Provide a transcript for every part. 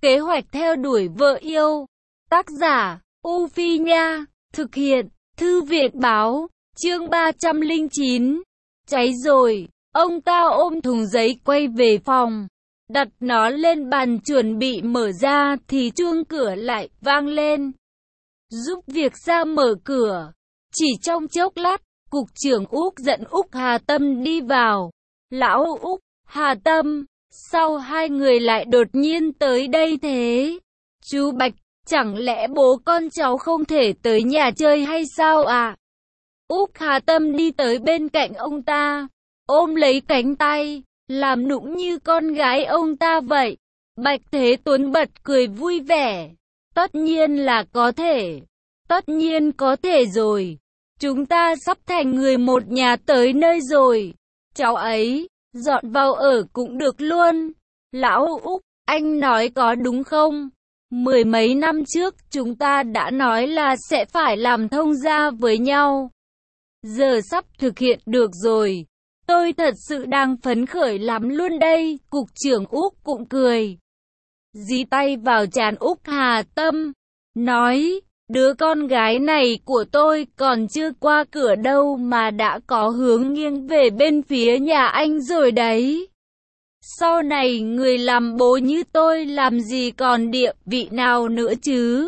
Kế hoạch theo đuổi vợ yêu. Tác giả, U Phi Nha. Thực hiện, Thư viện báo. Chương 309. Cháy rồi. Ông ta ôm thùng giấy quay về phòng. Đặt nó lên bàn chuẩn bị mở ra thì chuông cửa lại vang lên. Giúp việc ra mở cửa. Chỉ trong chốc lát, cục trưởng Úc dẫn Úc Hà Tâm đi vào. Lão Úc, Hà Tâm, sao hai người lại đột nhiên tới đây thế? Chú Bạch, chẳng lẽ bố con cháu không thể tới nhà chơi hay sao à? Úc Hà Tâm đi tới bên cạnh ông ta, ôm lấy cánh tay, làm nũng như con gái ông ta vậy. Bạch Thế Tuấn bật cười vui vẻ. Tất nhiên là có thể. Tất nhiên có thể rồi. Chúng ta sắp thành người một nhà tới nơi rồi. Cháu ấy, dọn vào ở cũng được luôn. Lão Úc, anh nói có đúng không? Mười mấy năm trước chúng ta đã nói là sẽ phải làm thông gia với nhau. Giờ sắp thực hiện được rồi. Tôi thật sự đang phấn khởi lắm luôn đây. Cục trưởng Úc cũng cười. Dí tay vào trán Úc Hà Tâm. Nói, đứa con gái này của tôi còn chưa qua cửa đâu mà đã có hướng nghiêng về bên phía nhà anh rồi đấy. Sau này người làm bố như tôi làm gì còn địa vị nào nữa chứ?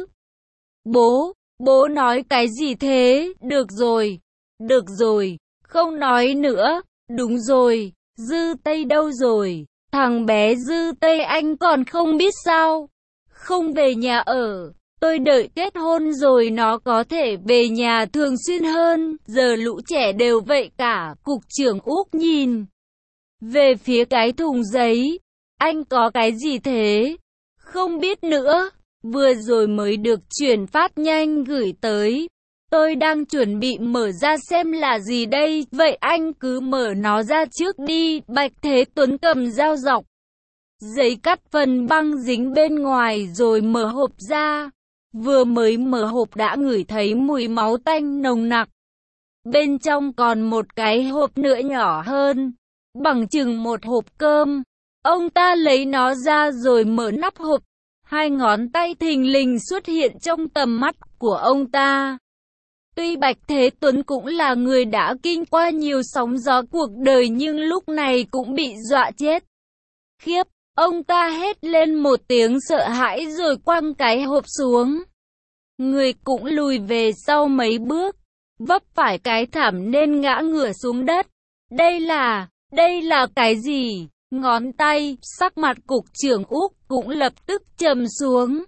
Bố nói cái gì thế? Được rồi, không nói nữa. Đúng rồi, Dư Tây đâu rồi? Thằng bé Dư Tây anh còn không biết sao? Không về nhà ở. Tôi đợi kết hôn rồi nó có thể về nhà thường xuyên hơn. Giờ lũ trẻ đều vậy cả. Cục trưởng Úc nhìn về phía cái thùng giấy. Anh có cái gì thế? Không biết nữa. Vừa rồi mới được chuyển phát nhanh gửi tới. Tôi đang chuẩn bị mở ra xem là gì đây. Vậy anh cứ mở nó ra trước đi. Bạch Thế Tuấn cầm dao dọc giấy cắt phần băng dính bên ngoài rồi mở hộp ra. Vừa mới mở hộp đã ngửi thấy mùi máu tanh nồng nặc. Bên trong còn một cái hộp nữa nhỏ hơn, bằng chừng một hộp cơm. Ông ta lấy nó ra rồi mở nắp hộp. Hai ngón tay thình lình xuất hiện trong tầm mắt của ông ta. Tuy Bạch Thế Tuấn cũng là người đã kinh qua nhiều sóng gió cuộc đời nhưng lúc này cũng bị dọa chết. Khiếp, ông ta hét lên một tiếng sợ hãi rồi quăng cái hộp xuống. Người cũng lùi về sau mấy bước, vấp phải cái thảm nên ngã ngửa xuống đất. Đây là cái gì? Ngón tay, sắc mặt cục trưởng Úc cũng lập tức trầm xuống.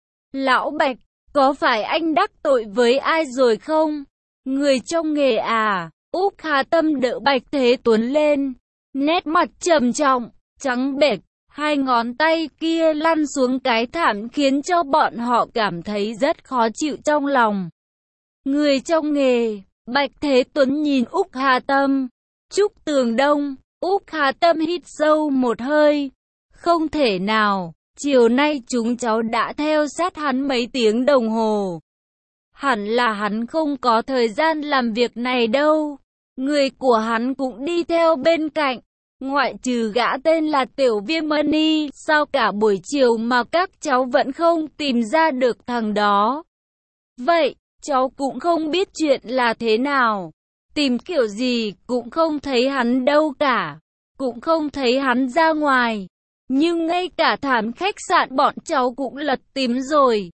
Lão Bạch, có phải anh đắc tội với ai rồi không? Người trong nghề à? Úc Hà Tâm đỡ Bạch Thế Tuấn lên, nét mặt trầm trọng, trắng bệch. Hai ngón tay kia lăn xuống cái thảm khiến cho bọn họ cảm thấy rất khó chịu trong lòng. Người trong nghề, Bạch Thế Tuấn nhìn Úc Hà Tâm. Trúc Tường Đông, Úc Hà Tâm hít sâu một hơi. Không thể nào, chiều nay chúng cháu đã theo sát hắn mấy tiếng đồng hồ. Hẳn là hắn không có thời gian làm việc này đâu. Người của hắn cũng đi theo bên cạnh. Ngoại trừ gã tên là Tiểu Viêm Money, sao cả buổi chiều mà các cháu vẫn không tìm ra được thằng đó? Vậy, cháu cũng không biết chuyện là thế nào. Tìm kiểu gì cũng không thấy hắn đâu cả. Cũng không thấy hắn ra ngoài. Nhưng ngay cả thảm khách sạn bọn cháu cũng lật tìm rồi.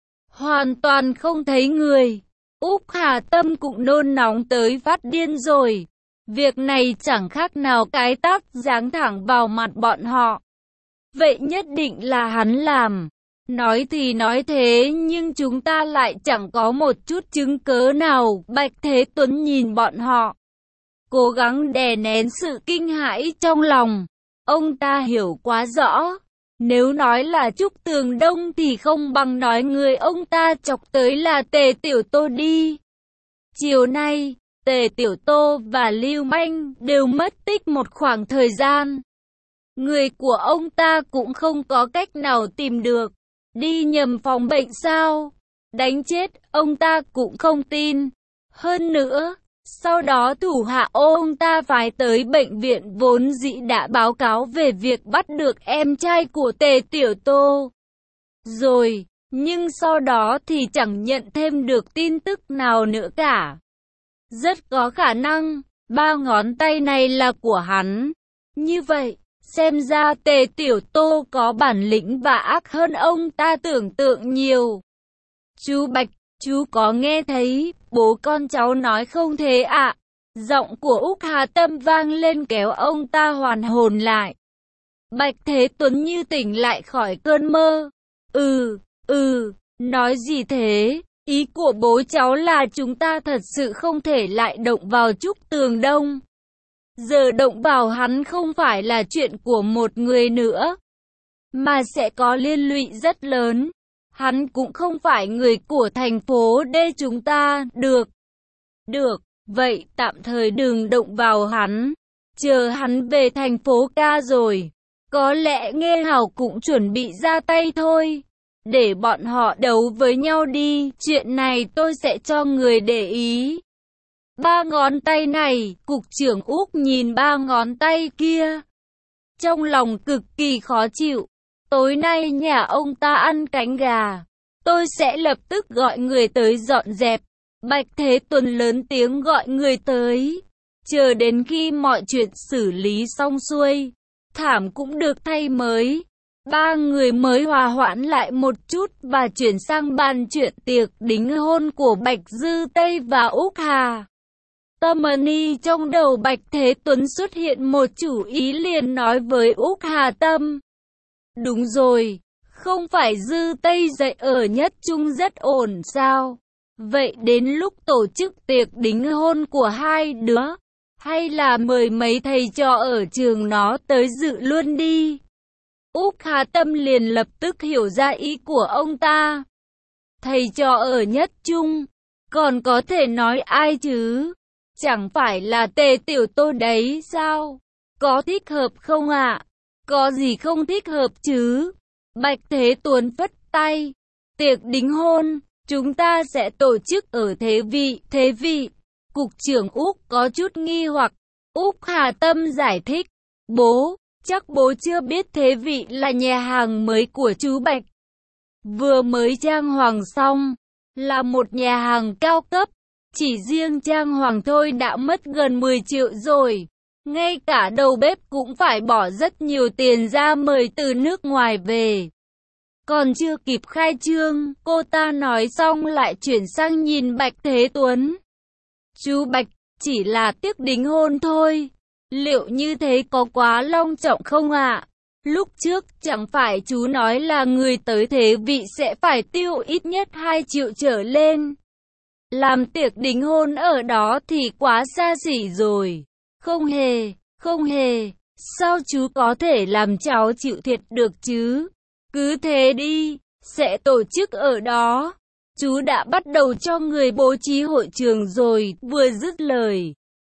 Hoàn toàn không thấy người. Úc Hà Tâm cũng nôn nóng tới phát điên rồi. Việc này chẳng khác nào cái tát giáng thẳng vào mặt bọn họ. Vậy nhất định là hắn làm. Nói thì nói thế nhưng chúng ta lại chẳng có một chút chứng cớ nào. Bạch Thế Tuấn nhìn bọn họ, cố gắng đè nén sự kinh hãi trong lòng. Ông ta hiểu quá rõ. Nếu nói là Trúc Tường Đông thì không bằng nói người ông ta chọc tới là Tề Tiểu Tô đi. Chiều nay, Tề Tiểu Tô và Lưu Manh đều mất tích một khoảng thời gian. Người của ông ta cũng không có cách nào tìm được. Đi nhầm phòng bệnh sao? Đánh chết, ông ta cũng không tin. Hơn nữa, sau đó thủ hạ ông ta phải tới bệnh viện vốn dĩ đã báo cáo về việc bắt được em trai của Tề Tiểu Tô. rồi, nhưng sau đó thì chẳng nhận thêm được tin tức nào nữa cả. Rất có khả năng, 3 ngón tay này là của hắn. Như vậy, xem ra Tề Tiểu Tô có bản lĩnh và ác hơn ông ta tưởng tượng nhiều. Chú Bạch, chú có nghe thấy bố con cháu nói không thế ạ? Giọng của Úc Hà Tâm vang lên kéo ông ta hoàn hồn lại. Bạch Thế Tuấn như tỉnh lại khỏi cơn mơ. Nói gì thế? Ý của bố cháu là chúng ta thật sự không thể lại động vào Trúc Tường Đông. Giờ động vào hắn không phải là chuyện của một người nữa, mà sẽ có liên lụy rất lớn. Hắn cũng không phải người của thành phố D chúng ta, được, vậy tạm thời đừng động vào hắn. Chờ hắn về thành phố Ca rồi, có lẽ Nghe Hào cũng chuẩn bị ra tay thôi. Để bọn họ đấu với nhau đi, chuyện này tôi sẽ cho người để ý. 3 ngón tay này, cục trưởng Úc nhìn 3 ngón tay kia. Trong lòng cực kỳ khó chịu. Tối nay nhà ông ta ăn cánh gà. Tôi sẽ lập tức gọi người tới dọn dẹp. Bạch Thế Tuấn lớn tiếng gọi người tới. Chờ đến khi mọi chuyện xử lý xong xuôi, thảm cũng được thay mới. 3 người mới hòa hoãn lại một chút và chuyển sang bàn chuyện tiệc đính hôn của Bạch Dư Tây và Úc Hà Tâm. Trong đầu Bạch Thế Tuấn xuất hiện một chủ ý, liền nói với Úc Hà Tâm. Đúng rồi, không phải Dư Tây dạy ở Nhất Trung rất ổn sao? Vậy đến lúc tổ chức tiệc đính hôn của hai đứa, hay là mời mấy thầy trò ở trường nó tới dự luôn đi. Úc Hà Tâm liền lập tức hiểu ra ý của ông ta. Thầy trò ở Nhất Trung, còn có thể nói ai chứ? Chẳng phải là Tề Tiểu Tô đấy sao? Có thích hợp không ạ? Có gì không thích hợp chứ? Bạch Thế Tuấn phất tay. Tiệc đính hôn, chúng ta sẽ tổ chức ở Thế Vị. Cục trưởng Úc có chút nghi hoặc. Úc Hà Tâm giải thích. Bố, chắc bố chưa biết Thế Vị là nhà hàng mới của chú Bạch. Vừa mới trang hoàng xong, là một nhà hàng cao cấp. Chỉ riêng trang hoàng thôi đã mất gần 10 triệu rồi. Ngay cả đầu bếp cũng phải bỏ rất nhiều tiền ra mời từ nước ngoài về. Còn chưa kịp khai trương, cô ta nói xong lại chuyển sang nhìn Bạch Thế Tuấn. Chú Bạch, chỉ là tiệc đính hôn thôi. Liệu như thế có quá long trọng không ạ? Lúc trước chẳng phải chú nói là người tới Thế Vị sẽ phải tiêu ít nhất 2 triệu trở lên. Làm tiệc đính hôn ở đó thì quá xa xỉ rồi. Không hề, sao chú có thể làm cháu chịu thiệt được chứ? Cứ thế đi, sẽ tổ chức ở đó. Chú đã bắt đầu cho người bố trí hội trường rồi. Vừa dứt lời,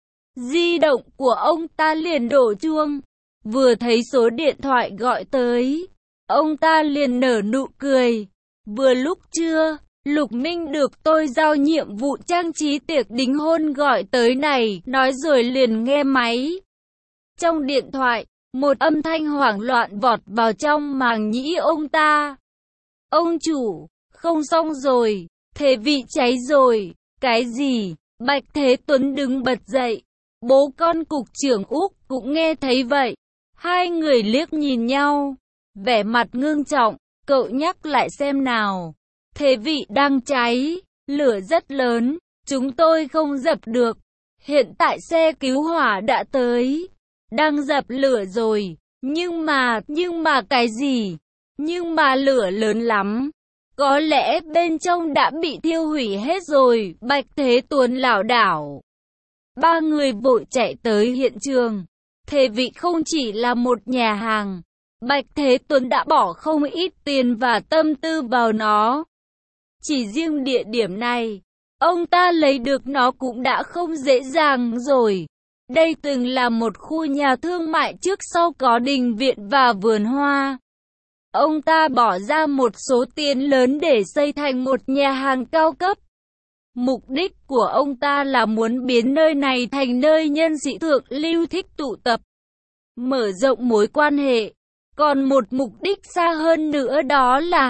di động của ông ta liền đổ chuông. Vừa thấy số điện thoại gọi tới, ông ta liền nở nụ cười. Vừa lúc trưa, Lục Minh được tôi giao nhiệm vụ trang trí tiệc đính hôn gọi tới này, nói rồi liền nghe máy. Trong điện thoại, một âm thanh hoảng loạn vọt vào trong màng nhĩ ông ta. Ông chủ, không xong rồi, Thế Vị cháy rồi. Cái gì? Bạch Thế Tuấn đứng bật dậy. Bố con cục trưởng Úc cũng nghe thấy vậy. Hai người liếc nhìn nhau, vẻ mặt ngưng trọng. Cậu nhắc lại xem nào. Thế Vị đang cháy, lửa rất lớn, chúng tôi không dập được. Hiện tại xe cứu hỏa đã tới, đang dập lửa rồi. Nhưng mà cái gì? Nhưng mà lửa lớn lắm. Có lẽ bên trong đã bị thiêu hủy hết rồi. Bạch Thế Tuấn lảo đảo. Ba người vội chạy tới hiện trường. Thế Vị không chỉ là một nhà hàng. Bạch Thế Tuấn đã bỏ không ít tiền và tâm tư vào nó. Chỉ riêng địa điểm này, ông ta lấy được nó cũng đã không dễ dàng rồi. Đây từng là một khu nhà thương mại trước sau có đình viện và vườn hoa. Ông ta bỏ ra một số tiền lớn để xây thành một nhà hàng cao cấp. Mục đích của ông ta là muốn biến nơi này thành nơi nhân sĩ thượng lưu thích tụ tập, mở rộng mối quan hệ. Còn một mục đích xa hơn nữa đó là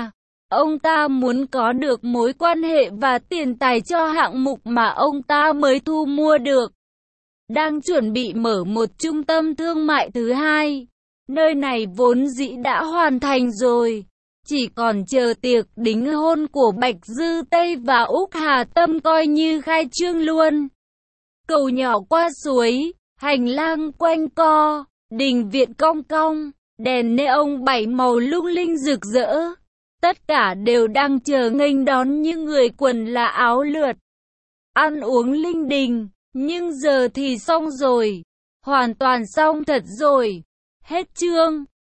Ông ta muốn có được mối quan hệ và tiền tài cho hạng mục mà ông ta mới thu mua được. Đang chuẩn bị mở một trung tâm thương mại thứ hai. Nơi này vốn dĩ đã hoàn thành rồi. Chỉ còn chờ tiệc đính hôn của Bạch Dư Tây và Úc Hà Tâm coi như khai trương luôn. Cầu nhỏ qua suối, hành lang quanh co, đình viện cong cong, đèn neon 7 màu lung linh rực rỡ. Tất cả đều đang chờ nghênh đón những người quần là áo lượt. Ăn uống linh đình, nhưng giờ thì xong rồi. Hoàn toàn xong thật rồi. Hết chương.